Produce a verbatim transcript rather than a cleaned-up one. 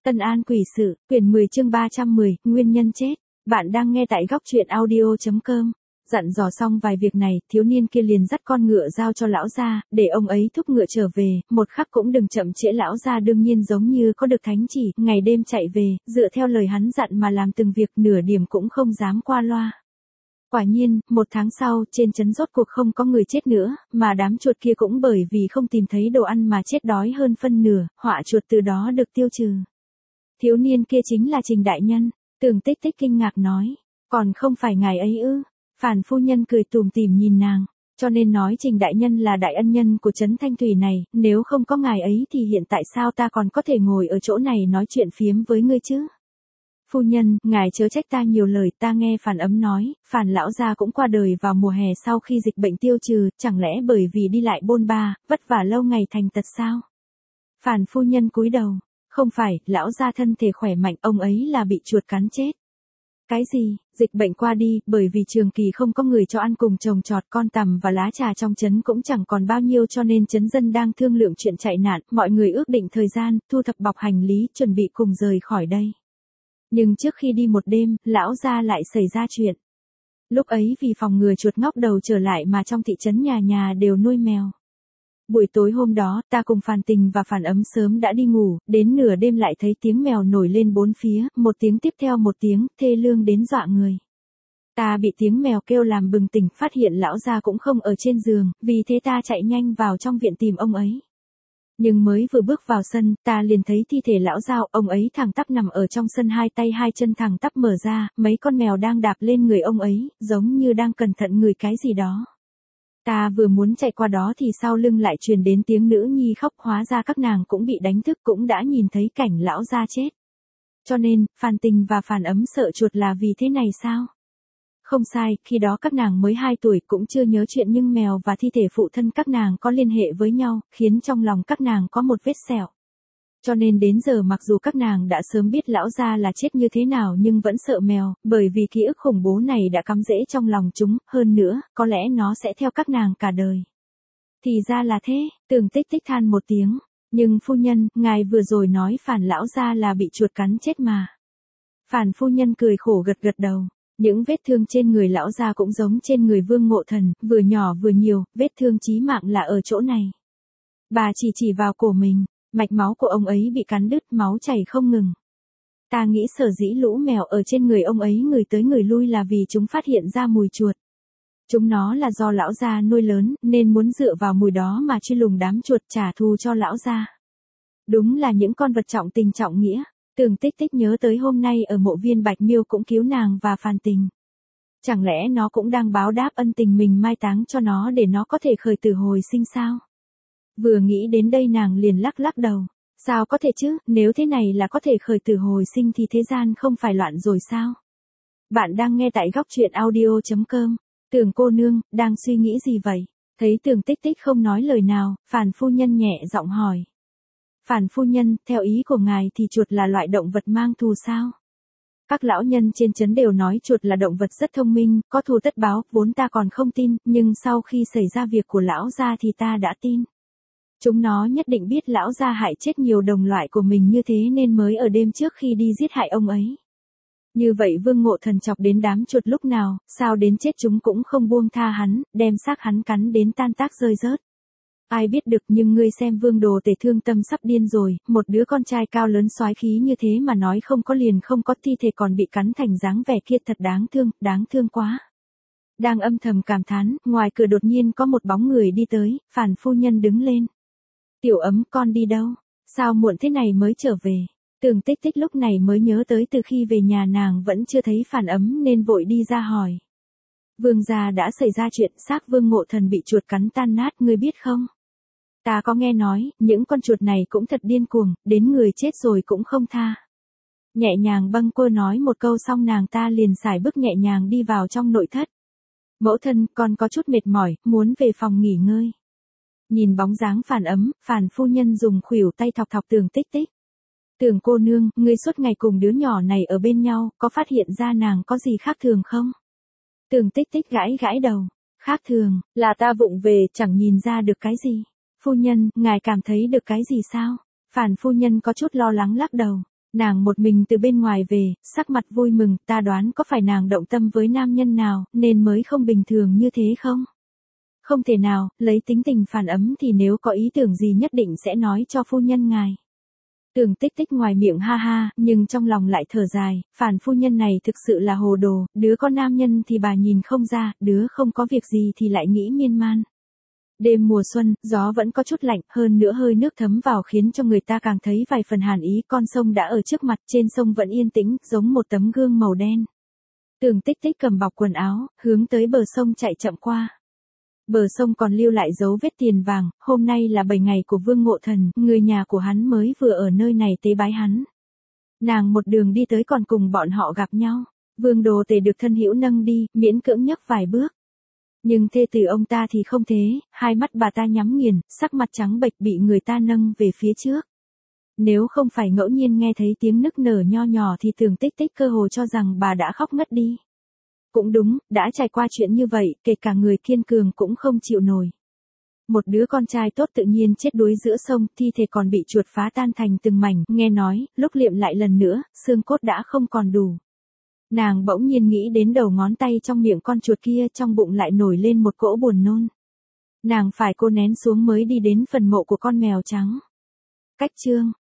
Tân An quỷ sự, quyển mười chương ba trăm mười, nguyên nhân chết. Bạn đang nghe tại góc truyện audio chấm com. Dặn dò xong vài việc này, thiếu niên kia liền dắt con ngựa giao cho lão gia, để ông ấy thúc ngựa trở về, một khắc cũng đừng chậm trễ. Lão gia đương nhiên giống như có được thánh chỉ, ngày đêm chạy về, dựa theo lời hắn dặn mà làm từng việc, nửa điểm cũng không dám qua loa. Quả nhiên, một tháng sau, trên trấn rốt cuộc không có người chết nữa, mà đám chuột kia cũng bởi vì không tìm thấy đồ ăn mà chết đói hơn phân nửa, họa chuột từ đó được tiêu trừ. Thiếu niên kia chính là Trình đại nhân. Tưởng Tích Tích kinh ngạc nói, còn không phải ngài ấy ư? Phản phu nhân cười tủm tỉm nhìn nàng, cho nên nói Trình đại nhân là đại ân nhân của trấn Thanh Thủy này, nếu không có ngài ấy thì hiện tại sao ta còn có thể ngồi ở chỗ này nói chuyện phiếm với ngươi chứ? Phu nhân, ngài chớ trách ta nhiều lời, ta nghe Phản Ấm nói, Phản lão gia cũng qua đời vào mùa hè sau khi dịch bệnh tiêu trừ, chẳng lẽ bởi vì đi lại bôn ba, vất vả lâu ngày thành tật sao? Phản phu nhân cúi đầu, không phải, lão gia thân thể khỏe mạnh, ông ấy là bị chuột cắn chết. Cái gì, dịch bệnh qua đi, bởi vì trường kỳ không có người cho ăn cùng trồng trọt, con tằm và lá trà trong trấn cũng chẳng còn bao nhiêu, cho nên trấn dân đang thương lượng chuyện chạy nạn, mọi người ước định thời gian, thu thập bọc hành lý, chuẩn bị cùng rời khỏi đây. Nhưng trước khi đi một đêm, lão gia lại xảy ra chuyện. Lúc ấy vì phòng ngừa chuột ngóc đầu trở lại mà trong thị trấn nhà nhà đều nuôi mèo. Buổi tối hôm đó, ta cùng Phàn Tình và Phản Ấm sớm đã đi ngủ, đến nửa đêm lại thấy tiếng mèo nổi lên bốn phía, một tiếng tiếp theo một tiếng, thê lương đến dọa người. Ta bị tiếng mèo kêu làm bừng tỉnh, phát hiện lão gia cũng không ở trên giường, vì thế ta chạy nhanh vào trong viện tìm ông ấy. Nhưng mới vừa bước vào sân, ta liền thấy thi thể lão gia, ông ấy thẳng tắp nằm ở trong sân, hai tay hai chân thẳng tắp mở ra, mấy con mèo đang đạp lên người ông ấy, giống như đang cẩn thận ngửi cái gì đó. Ta vừa muốn chạy qua đó thì sau lưng lại truyền đến tiếng nữ nhi khóc, hóa ra các nàng cũng bị đánh thức, cũng đã nhìn thấy cảnh lão gia chết. Cho nên, Phàn Tình và Phản Ấm sợ chuột là vì thế này sao? Không sai, khi đó các nàng mới hai tuổi, cũng chưa nhớ chuyện, nhưng mèo và thi thể phụ thân các nàng có liên hệ với nhau, khiến trong lòng các nàng có một vết sẹo. Cho nên đến giờ mặc dù các nàng đã sớm biết lão gia là chết như thế nào nhưng vẫn sợ mèo, bởi vì ký ức khủng bố này đã cắm rễ trong lòng chúng, hơn nữa, có lẽ nó sẽ theo các nàng cả đời. Thì ra là thế, Tưởng Tích Tích than một tiếng, nhưng phu nhân, ngài vừa rồi nói Phản lão gia là bị chuột cắn chết mà. Phản phu nhân cười khổ gật gật đầu, những vết thương trên người lão gia cũng giống trên người Vương Ngộ Thần, vừa nhỏ vừa nhiều, vết thương chí mạng là ở chỗ này. Bà chỉ chỉ vào cổ mình. Mạch máu của ông ấy bị cắn đứt, máu chảy không ngừng. Ta nghĩ sở dĩ lũ mèo ở trên người ông ấy người tới người lui là vì chúng phát hiện ra mùi chuột. Chúng nó là do lão gia nuôi lớn, nên muốn dựa vào mùi đó mà truy lùng đám chuột, trả thù cho lão gia. Đúng là những con vật trọng tình trọng nghĩa. Tưởng Tích Tích nhớ tới hôm nay ở mộ viên Bạch Miêu cũng cứu nàng và Phàn Tình. Chẳng lẽ nó cũng đang báo đáp ân tình mình mai táng cho nó để nó có thể khởi tử hồi sinh sao? Vừa nghĩ đến đây nàng liền lắc lắc đầu. Sao có thể chứ, nếu thế này là có thể khởi tử hồi sinh thì thế gian không phải loạn rồi sao? Bạn đang nghe tại góc truyện audio chấm com. Tưởng cô nương, đang suy nghĩ gì vậy? Thấy Tưởng Tích Tích không nói lời nào, Phản phu nhân nhẹ giọng hỏi. Phản phu nhân, theo ý của ngài thì chuột là loại động vật mang thù sao? Các lão nhân trên trấn đều nói chuột là động vật rất thông minh, có thù tất báo, vốn ta còn không tin, nhưng sau khi xảy ra việc của lão gia thì ta đã tin. Chúng nó nhất định biết lão gia hại chết nhiều đồng loại của mình như thế nên mới ở đêm trước khi đi giết hại ông ấy. Như vậy Vương Ngộ Thần chọc đến đám chuột lúc nào, sao đến chết chúng cũng không buông tha hắn, đem xác hắn cắn đến tan tác rơi rớt. Ai biết được, nhưng ngươi xem Vương Đồ Tể thương tâm sắp điên rồi, một đứa con trai cao lớn soái khí như thế mà nói không có liền không có, thi thể còn bị cắn thành dáng vẻ kia, thật đáng thương, đáng thương quá. Đang âm thầm cảm thán, ngoài cửa đột nhiên có một bóng người đi tới, Phản phu nhân đứng lên. Tiểu Ấm, con đi đâu? Sao muộn thế này mới trở về? Tưởng Tích Tích lúc này mới nhớ tới từ khi về nhà nàng vẫn chưa thấy Phản Ấm nên vội đi ra hỏi. Vương gia đã xảy ra chuyện, xác Vương Ngộ Thần bị chuột cắn tan nát, ngươi biết không? Ta có nghe nói, những con chuột này cũng thật điên cuồng, đến người chết rồi cũng không tha. Nhẹ nhàng bâng quơ nói một câu xong nàng ta liền sải bước nhẹ nhàng đi vào trong nội thất. Mẫu thân, con có chút mệt mỏi, muốn về phòng nghỉ ngơi. Nhìn bóng dáng Phản Ấm, Phản phu nhân dùng khuỷu tay thọc thọc Tưởng Tích Tích. Tưởng cô nương, ngươi suốt ngày cùng đứa nhỏ này ở bên nhau, có phát hiện ra nàng có gì khác thường không? Tưởng Tích Tích gãi gãi đầu. Khác thường, là ta vụng về, chẳng nhìn ra được cái gì. Phu nhân, ngài cảm thấy được cái gì sao? Phản phu nhân có chút lo lắng lắc đầu. Nàng một mình từ bên ngoài về, sắc mặt vui mừng, ta đoán có phải nàng động tâm với nam nhân nào, nên mới không bình thường như thế không? Không thể nào, lấy tính tình Phàn Ấm thì nếu có ý tưởng gì nhất định sẽ nói cho phu nhân ngài. Tưởng Tích Tích ngoài miệng ha ha, nhưng trong lòng lại thở dài, Phàn phu nhân này thực sự là hồ đồ, đứa có nam nhân thì bà nhìn không ra, đứa không có việc gì thì lại nghĩ miên man. Đêm mùa xuân, gió vẫn có chút lạnh, hơn nữa hơi nước thấm vào khiến cho người ta càng thấy vài phần hàn ý, con sông đã ở trước mặt, trên sông vẫn yên tĩnh, giống một tấm gương màu đen. Tưởng Tích Tích cầm bọc quần áo, hướng tới bờ sông chạy chậm qua. Bờ sông còn lưu lại dấu vết tiền vàng, hôm nay là bảy ngày của Vương Ngộ Thần, người nhà của hắn mới vừa ở nơi này tế bái hắn. Nàng một đường đi tới còn cùng bọn họ gặp nhau, Vương Đồ Tể được thân hữu nâng đi, miễn cưỡng nhấc vài bước. Nhưng thê tử ông ta thì không thế, hai mắt bà ta nhắm nghiền, sắc mặt trắng bệch bị người ta nâng về phía trước. Nếu không phải ngẫu nhiên nghe thấy tiếng nức nở nho nhỏ thì Tưởng Tích Tích cơ hồ cho rằng bà đã khóc ngất đi. Cũng đúng, đã trải qua chuyện như vậy, kể cả người kiên cường cũng không chịu nổi. Một đứa con trai tốt tự nhiên chết đuối giữa sông, thi thể còn bị chuột phá tan thành từng mảnh, nghe nói, lúc liệm lại lần nữa, xương cốt đã không còn đủ. Nàng bỗng nhiên nghĩ đến đầu ngón tay trong miệng con chuột kia, trong bụng lại nổi lên một cỗ buồn nôn. Nàng phải cố nén xuống mới đi đến phần mộ của con mèo trắng. Cách chương